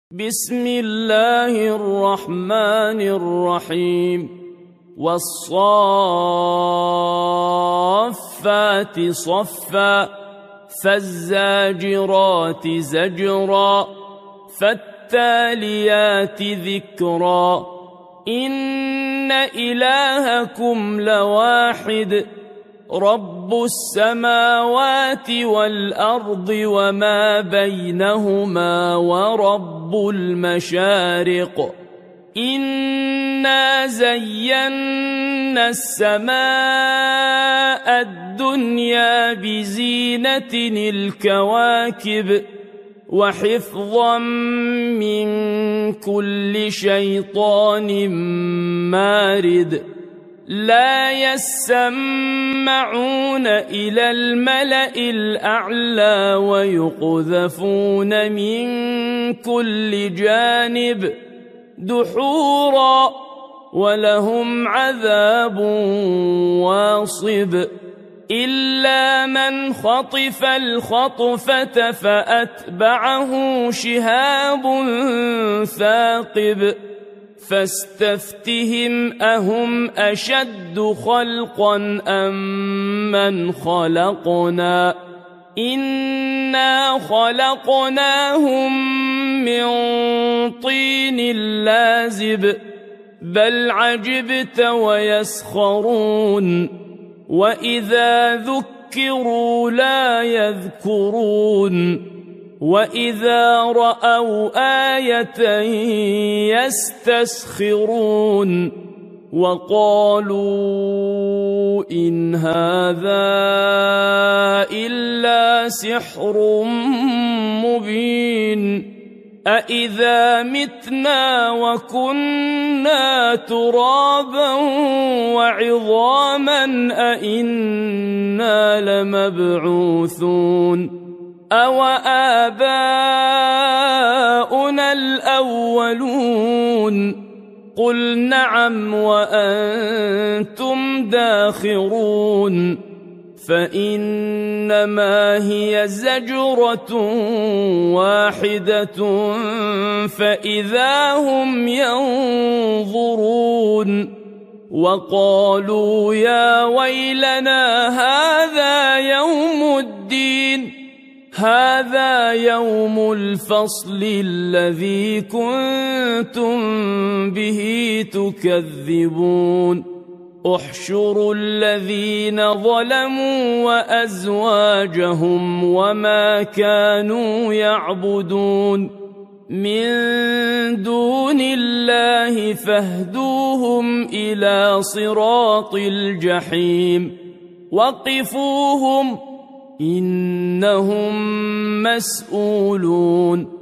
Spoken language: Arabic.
بسم الله الرحمن الرحيم والصافات صفا فالزاجرات زجرا فالتاليات ذكرا إن إلهكم لواحد رب السماوات والأرض وما بينهما ورب المشارق إنا زينا السماء الدنيا بزينة الكواكب وحفظا من كل شيطان مارد لا يسمعون إلى الملأ الأعلى ويقذفون من كل جانب دحورا ولهم عذاب واصب إلا من خطف الخطفة فأتبعه شهاب ثاقب فاستفتهم أهم أشد خلقا أم من خلقنا إنا خلقناهم من طين لازب بل عجبت ويسخرون وإذا ذكروا لا يذكرون وإذا رأوا آية يستسخرون وقالوا إن هذا إلا سحر مبين أإذا متنا وكنا ترابا وعظاما أإنا لمبعوثون أو آباؤنا الأولون قل نعم وأنتم داخرون فإنما هي زجرة واحدة فإذا هم ينظرون وقالوا يا ويلنا هذا يوم الدين هذا يوم الفصل الذي كنتم به تكذبون احشروا الذين ظلموا وأزواجهم وما كانوا يعبدون من دون الله فاهدوهم إلى صراط الجحيم وقفوهم إنهم مسؤولون